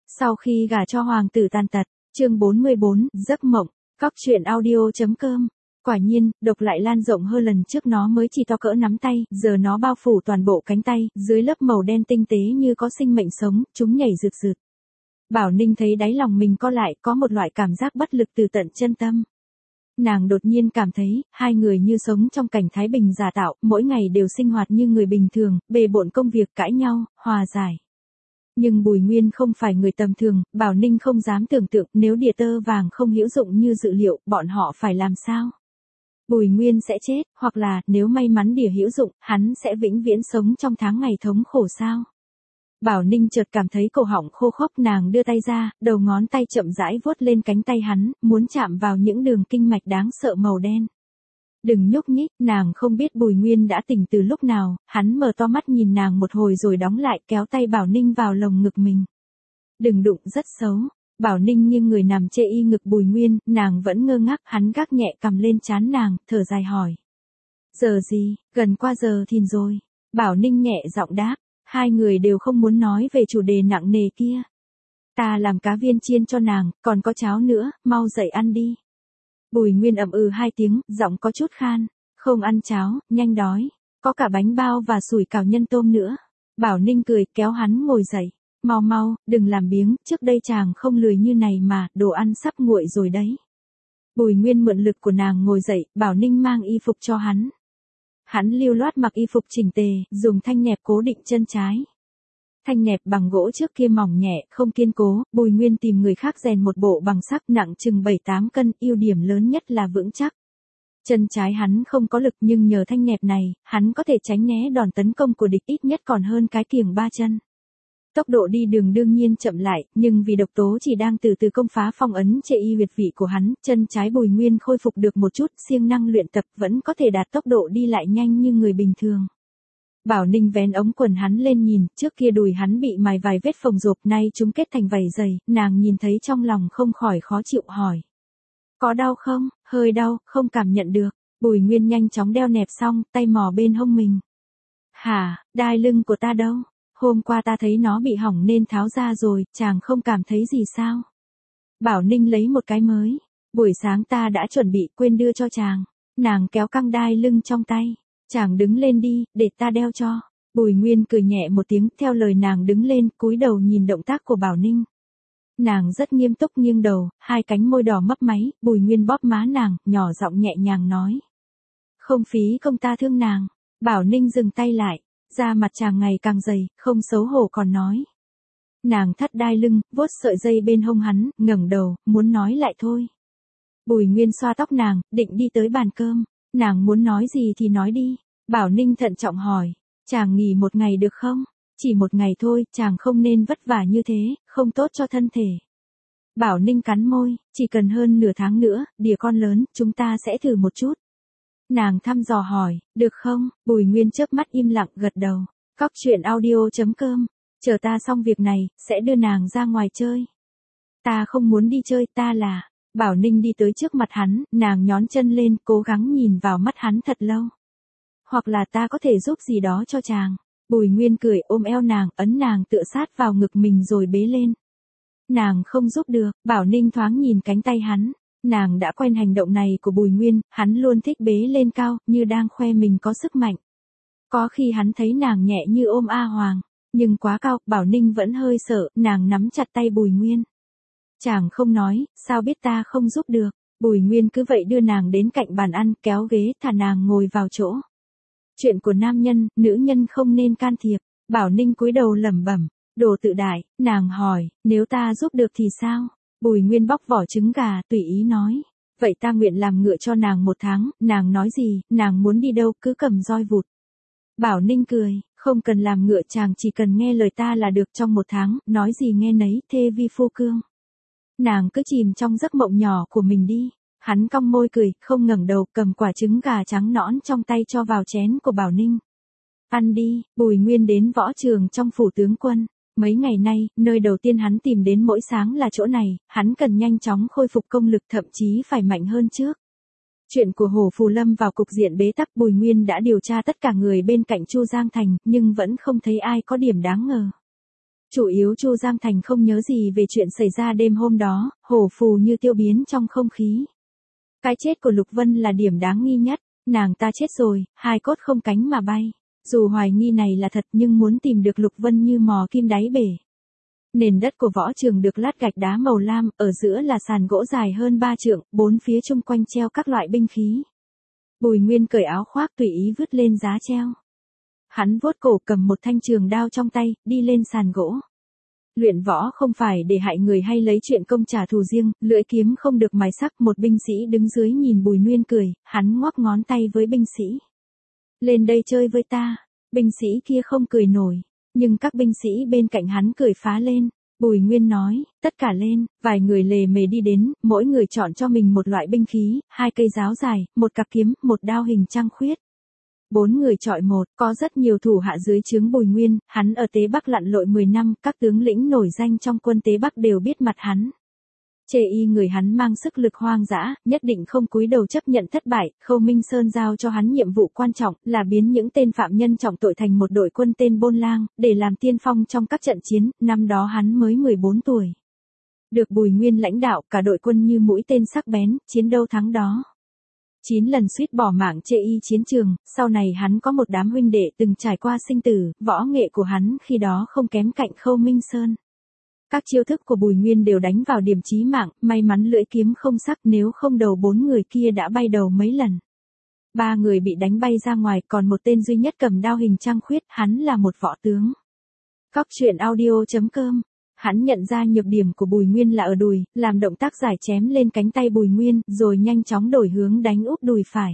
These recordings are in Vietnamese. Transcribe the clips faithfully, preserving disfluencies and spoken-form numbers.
Sau khi gả cho hoàng tử tàn tật, chương bốn mươi bốn, giấc mộng, cóc truyện audio.com. Quả nhiên, độc lại lan rộng hơn lần trước, nó mới chỉ to cỡ nắm tay, giờ nó bao phủ toàn bộ cánh tay, dưới lớp màu đen tinh tế như có sinh mệnh sống, chúng nhảy rực rực. Bảo Ninh thấy đáy lòng mình co lại, có một loại cảm giác bất lực từ tận chân tâm. Nàng đột nhiên cảm thấy, hai người như sống trong cảnh thái bình giả tạo, mỗi ngày đều sinh hoạt như người bình thường, bề bộn công việc, cãi nhau, hòa giải. Nhưng Bùi Nguyên không phải người tầm thường, Bảo Ninh không dám tưởng tượng nếu địa tơ vàng không hữu dụng như dự liệu, bọn họ phải làm sao? Bùi Nguyên sẽ chết, hoặc là, nếu may mắn địa hữu dụng, hắn sẽ vĩnh viễn sống trong tháng ngày thống khổ sao? Bảo Ninh chợt cảm thấy cổ họng khô khốc, nàng đưa tay ra, đầu ngón tay chậm rãi vuốt lên cánh tay hắn, muốn chạm vào những đường kinh mạch đáng sợ màu đen. Đừng nhúc nhích, nàng không biết Bùi Nguyên đã tỉnh từ lúc nào, hắn mở to mắt nhìn nàng một hồi rồi đóng lại, kéo tay Bảo Ninh vào lồng ngực mình. Đừng đụng, rất xấu. Bảo Ninh nghiêng người nằm chê y ngực Bùi Nguyên, nàng vẫn ngơ ngác, hắn gác nhẹ cầm lên trán nàng, thở dài hỏi. Giờ gì, gần qua giờ thìn rồi. Bảo Ninh nhẹ giọng đáp, hai người đều không muốn nói về chủ đề nặng nề kia. Ta làm cá viên chiên cho nàng, còn có cháo nữa, mau dậy ăn đi. Bùi Nguyên ậm ừ hai tiếng, giọng có chút khan, không ăn cháo, nhanh đói, có cả bánh bao và sủi cảo nhân tôm nữa. Bảo Ninh cười, kéo hắn ngồi dậy, mau mau, đừng làm biếng, trước đây chàng không lười như này mà, đồ ăn sắp nguội rồi đấy. Bùi Nguyên mượn lực của nàng ngồi dậy, Bảo Ninh mang y phục cho hắn. Hắn lưu loát mặc y phục chỉnh tề, dùng thanh nẹp cố định chân trái. Thanh nẹp bằng gỗ trước kia mỏng nhẹ, không kiên cố, Bùi Nguyên tìm người khác rèn một bộ bằng sắt nặng chừng bảy tám cân, ưu điểm lớn nhất là vững chắc. Chân trái hắn không có lực nhưng nhờ thanh nẹp này, hắn có thể tránh né đòn tấn công của địch, ít nhất còn hơn cái kiềng ba chân. Tốc độ đi đường đương nhiên chậm lại, nhưng vì độc tố chỉ đang từ từ công phá phong ấn chệ y huyệt vị của hắn, chân trái Bùi Nguyên khôi phục được một chút, siêng năng luyện tập vẫn có thể đạt tốc độ đi lại nhanh như người bình thường. Bảo Ninh vén ống quần hắn lên nhìn, trước kia đùi hắn bị mài vài vết phồng rộp, nay chúng kết thành vảy dày, nàng nhìn thấy trong lòng không khỏi khó chịu hỏi. Có đau không? Hơi đau, không cảm nhận được. Bùi Nguyên nhanh chóng đeo nẹp xong, tay mò bên hông mình. Hả, đai lưng của ta đâu? Hôm qua ta thấy nó bị hỏng nên tháo ra rồi, chàng không cảm thấy gì sao? Bảo Ninh lấy một cái mới. Buổi sáng ta đã chuẩn bị, quên đưa cho chàng. Nàng kéo căng đai lưng trong tay. Chàng đứng lên đi, để ta đeo cho. Bùi Nguyên cười nhẹ một tiếng, theo lời nàng đứng lên, cúi đầu nhìn động tác của Bảo Ninh. Nàng rất nghiêm túc nghiêng đầu, hai cánh môi đỏ mấp máy, Bùi Nguyên bóp má nàng, nhỏ giọng nhẹ nhàng nói. Không phí công ta thương nàng. Bảo Ninh dừng tay lại, da mặt chàng ngày càng dày, không xấu hổ còn nói. Nàng thắt đai lưng, vuốt sợi dây bên hông hắn, ngẩng đầu, muốn nói lại thôi. Bùi Nguyên xoa tóc nàng, định đi tới bàn cơm. Nàng muốn nói gì thì nói đi. Bảo Ninh thận trọng hỏi, chàng nghỉ một ngày được không? Chỉ một ngày thôi, chàng không nên vất vả như thế, không tốt cho thân thể. Bảo Ninh cắn môi, chỉ cần hơn nửa tháng nữa, đỉa con lớn, chúng ta sẽ thử một chút. Nàng thăm dò hỏi, được không? Bùi Nguyên chớp mắt im lặng gật đầu. Cóc truyện audio.com, chờ ta xong việc này, sẽ đưa nàng ra ngoài chơi. Ta không muốn đi chơi, ta là... Bảo Ninh đi tới trước mặt hắn, nàng nhón chân lên, cố gắng nhìn vào mắt hắn thật lâu. Hoặc là ta có thể giúp gì đó cho chàng. Bùi Nguyên cười, ôm eo nàng, ấn nàng tựa sát vào ngực mình rồi bế lên. Nàng không giúp được. Bảo Ninh thoáng nhìn cánh tay hắn. Nàng đã quen hành động này của Bùi Nguyên, hắn luôn thích bế lên cao, như đang khoe mình có sức mạnh. Có khi hắn thấy nàng nhẹ như ôm A Hoàng, nhưng quá cao, Bảo Ninh vẫn hơi sợ, nàng nắm chặt tay Bùi Nguyên. Chàng không nói, sao biết ta không giúp được. Bùi Nguyên cứ vậy đưa nàng đến cạnh bàn ăn, kéo ghế, thả nàng ngồi vào chỗ. Chuyện của nam nhân, nữ nhân không nên can thiệp. Bảo Ninh cúi đầu lẩm bẩm, đồ tự đại. Nàng hỏi, nếu ta giúp được thì sao? Bùi Nguyên bóc vỏ trứng gà, tùy ý nói. Vậy ta nguyện làm ngựa cho nàng một tháng. Nàng nói gì, nàng muốn đi đâu, cứ cầm roi vụt. Bảo Ninh cười, không cần làm ngựa, chàng chỉ cần nghe lời ta là được. Trong một tháng, nói gì nghe nấy, thê vi phu cương. Nàng cứ chìm trong giấc mộng nhỏ của mình đi. Hắn cong môi cười, không ngẩng đầu, cầm quả trứng gà trắng nõn trong tay cho vào chén của Bảo Ninh. Ăn đi. Bùi Nguyên đến võ trường trong phủ tướng quân. Mấy ngày nay, nơi đầu tiên hắn tìm đến mỗi sáng là chỗ này, hắn cần nhanh chóng khôi phục công lực, thậm chí phải mạnh hơn trước. Chuyện của Hổ Phù lâm vào cục diện bế tắc, Bùi Nguyên đã điều tra tất cả người bên cạnh Chu Giang Thành, nhưng vẫn không thấy ai có điểm đáng ngờ. Chủ yếu Chu Giang Thành không nhớ gì về chuyện xảy ra đêm hôm đó, hổ phù như tiêu biến trong không khí. Cái chết của Lục Vân là điểm đáng nghi nhất, nàng ta chết rồi, hai cốt không cánh mà bay. Dù hoài nghi này là thật nhưng muốn tìm được Lục Vân như mò kim đáy bể. Nền đất của võ trường được lát gạch đá màu lam, ở giữa là sàn gỗ dài hơn ba trượng, bốn phía chung quanh treo các loại binh khí. Bùi Nguyên cởi áo khoác tùy ý vứt lên giá treo. Hắn vuốt cổ cầm một thanh trường đao trong tay, đi lên sàn gỗ. Luyện võ không phải để hại người hay lấy chuyện công trả thù riêng, lưỡi kiếm không được mài sắc. Một binh sĩ đứng dưới nhìn Bùi Nguyên cười, hắn ngoắc ngón tay với binh sĩ. Lên đây chơi với ta. Binh sĩ kia không cười nổi, nhưng các binh sĩ bên cạnh hắn cười phá lên. Bùi Nguyên nói, tất cả lên, vài người lề mề đi đến, mỗi người chọn cho mình một loại binh khí, hai cây giáo dài, một cặp kiếm, một đao hình trăng khuyết. Bốn người chọi một, có rất nhiều thủ hạ dưới trướng Bùi Nguyên, hắn ở Tế Bắc lặn lội mười năm, các tướng lĩnh nổi danh trong quân Tế Bắc đều biết mặt hắn. Chê y người hắn mang sức lực hoang dã, nhất định không cúi đầu chấp nhận thất bại. Khâu Minh Sơn giao cho hắn nhiệm vụ quan trọng là biến những tên phạm nhân trọng tội thành một đội quân tên Bôn Lang, để làm tiên phong trong các trận chiến. Năm đó hắn mới mười bốn tuổi. Được Bùi Nguyên lãnh đạo, cả đội quân như mũi tên sắc bén, chiến đâu thắng đó. Chín lần suýt bỏ mạng chê y chiến trường, sau này hắn có một đám huynh đệ từng trải qua sinh tử, võ nghệ của hắn khi đó không kém cạnh Khâu Minh Sơn. Các chiêu thức của Bùi Nguyên đều đánh vào điểm chí mạng, may mắn lưỡi kiếm không sắc, nếu không đầu bốn người kia đã bay đầu mấy lần. Ba người bị đánh bay ra ngoài, còn một tên duy nhất cầm đao hình trăng khuyết, hắn là một võ tướng. Cóc truyện audio chấm com. Hắn nhận ra nhược điểm của Bùi Nguyên là ở đùi, làm động tác giải chém lên cánh tay Bùi Nguyên, rồi nhanh chóng đổi hướng đánh úp đùi phải.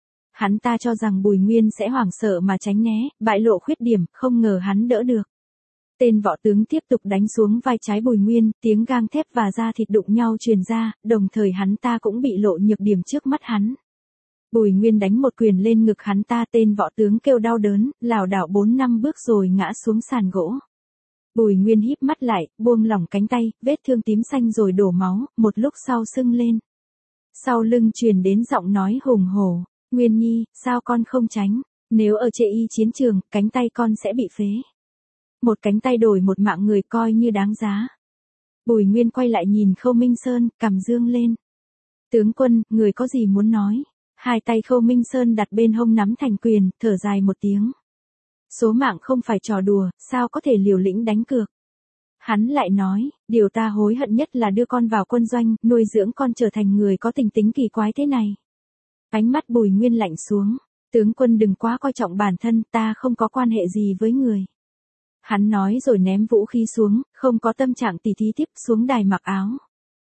Hắn ta cho rằng Bùi Nguyên sẽ hoảng sợ mà tránh né, bại lộ khuyết điểm, không ngờ hắn đỡ được. Tên võ tướng tiếp tục đánh xuống vai trái Bùi Nguyên, tiếng gang thép và da thịt đụng nhau truyền ra, đồng thời hắn ta cũng bị lộ nhược điểm trước mắt hắn. Bùi Nguyên đánh một quyền lên ngực hắn ta, tên võ tướng kêu đau đớn, lảo đảo bốn năm bước rồi ngã xuống sàn gỗ. Bùi Nguyên híp mắt lại, buông lỏng cánh tay, vết thương tím xanh rồi đổ máu, một lúc sau sưng lên. Sau lưng truyền đến giọng nói hùng hổ, Nguyên Nhi, sao con không tránh, nếu ở chê y chiến trường, cánh tay con sẽ bị phế. Một cánh tay đổi một mạng người coi như đáng giá. Bùi Nguyên quay lại nhìn Khâu Minh Sơn, cằm dương lên. Tướng quân, người có gì muốn nói? Hai tay Khâu Minh Sơn đặt bên hông nắm thành quyền, thở dài một tiếng. Số mạng không phải trò đùa, sao có thể liều lĩnh đánh cược? Hắn lại nói, điều ta hối hận nhất là đưa con vào quân doanh, nuôi dưỡng con trở thành người có tình tính kỳ quái thế này. Ánh mắt Bùi Nguyên lạnh xuống, tướng quân đừng quá coi trọng bản thân, ta không có quan hệ gì với người. Hắn nói rồi ném vũ khí xuống, không có tâm trạng tỉ thí tiếp, xuống đài mặc áo.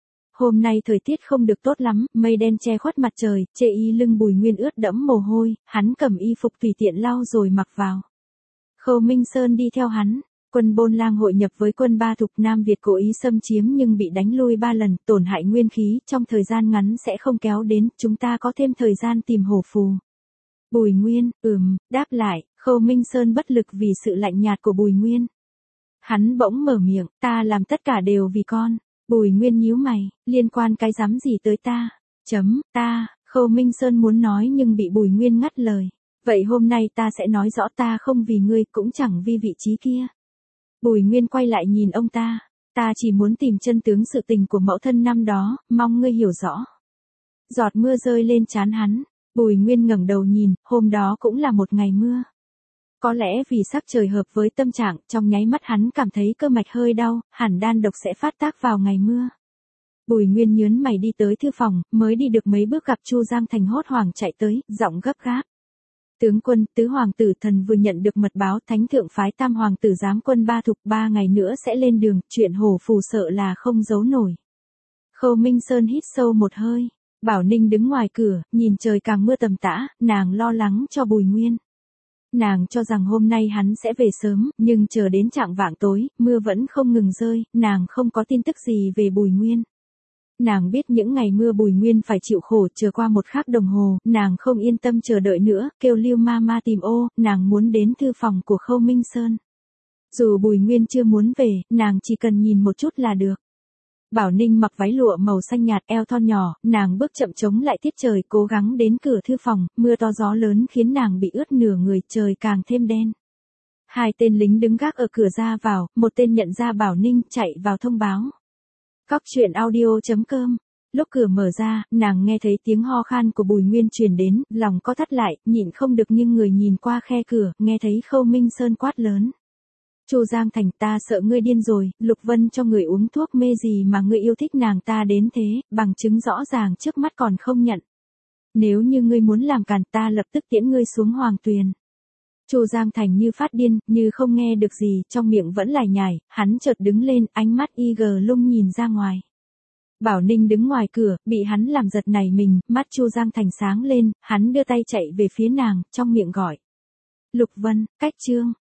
Hôm nay thời tiết không được tốt lắm, mây đen che khuất mặt trời, chê y lưng Bùi Nguyên ướt đẫm mồ hôi, hắn cầm y phục tùy tiện lau rồi mặc vào. Khâu Minh Sơn đi theo hắn, quân Bôn Lang hội nhập với quân Ba Thục, Nam Việt cố ý xâm chiếm nhưng bị đánh lui ba lần, tổn hại nguyên khí, trong thời gian ngắn sẽ không kéo đến, chúng ta có thêm thời gian tìm hổ phù. Bùi Nguyên, ừm, đáp lại, Khâu Minh Sơn bất lực vì sự lạnh nhạt của Bùi Nguyên. Hắn bỗng mở miệng, ta làm tất cả đều vì con. Bùi Nguyên nhíu mày, liên quan cái rắm gì tới ta? Chấm, ta, Khâu Minh Sơn muốn nói nhưng bị Bùi Nguyên ngắt lời. Vậy hôm nay ta sẽ nói rõ, ta không vì ngươi, cũng chẳng vì vị trí kia. Bùi Nguyên quay lại nhìn ông ta, ta chỉ muốn tìm chân tướng sự tình của mẫu thân năm đó, mong ngươi hiểu rõ. Giọt mưa rơi lên trán hắn, Bùi Nguyên ngẩng đầu nhìn, hôm đó cũng là một ngày mưa. Có lẽ vì sắc trời hợp với tâm trạng, trong nháy mắt hắn cảm thấy cơ mạch hơi đau, hẳn đan độc sẽ phát tác vào ngày mưa. Bùi Nguyên nhớn mày đi tới thư phòng, mới đi được mấy bước gặp Chu Giang Thành hốt hoảng chạy tới, giọng gấp gáp. Tướng quân, tứ hoàng tử thần vừa nhận được mật báo, thánh thượng phái tam hoàng tử giám quân Ba Thục, ba ngày nữa sẽ lên đường, chuyện hổ phù sợ là không giấu nổi. Khâu Minh Sơn hít sâu một hơi, Bảo Ninh đứng ngoài cửa, nhìn trời càng mưa tầm tã, nàng lo lắng cho Bùi Nguyên. Nàng cho rằng hôm nay hắn sẽ về sớm, nhưng chờ đến chạng vạng tối, mưa vẫn không ngừng rơi, nàng không có tin tức gì về Bùi Nguyên. Nàng biết những ngày mưa Bùi Nguyên phải chịu khổ, chờ qua một khắc đồng hồ, nàng không yên tâm chờ đợi nữa, kêu Lưu Mama tìm ô, nàng muốn đến thư phòng của Khâu Minh Sơn. Dù Bùi Nguyên chưa muốn về, nàng chỉ cần nhìn một chút là được. Bảo Ninh mặc váy lụa màu xanh nhạt, eo thon nhỏ, nàng bước chậm chống lại tiết trời, cố gắng đến cửa thư phòng, mưa to gió lớn khiến nàng bị ướt nửa người, trời càng thêm đen. Hai tên lính đứng gác ở cửa ra vào, một tên nhận ra Bảo Ninh, chạy vào thông báo. Cóc truyện audio.com. Lúc cửa mở ra, nàng nghe thấy tiếng ho khan của Bùi Nguyên truyền đến, lòng co thắt lại, nhịn không được nhưng người nhìn qua khe cửa, nghe thấy Khâu Minh Sơn quát lớn. Chu Giang Thành, ta sợ ngươi điên rồi, Lục Vân cho người uống thuốc mê gì mà ngươi yêu thích nàng ta đến thế, bằng chứng rõ ràng trước mắt còn không nhận. Nếu như ngươi muốn làm càn ta lập tức tiễn ngươi xuống hoàng tuyền. Chu Giang Thành như phát điên, như không nghe được gì, trong miệng vẫn lải nhải, hắn chợt đứng lên, ánh mắt y gờ lung nhìn ra ngoài. Bảo Ninh đứng ngoài cửa, bị hắn làm giật nảy mình, mắt Chu Giang Thành sáng lên, hắn đưa tay chạy về phía nàng, trong miệng gọi. Lục Vân, cách chương.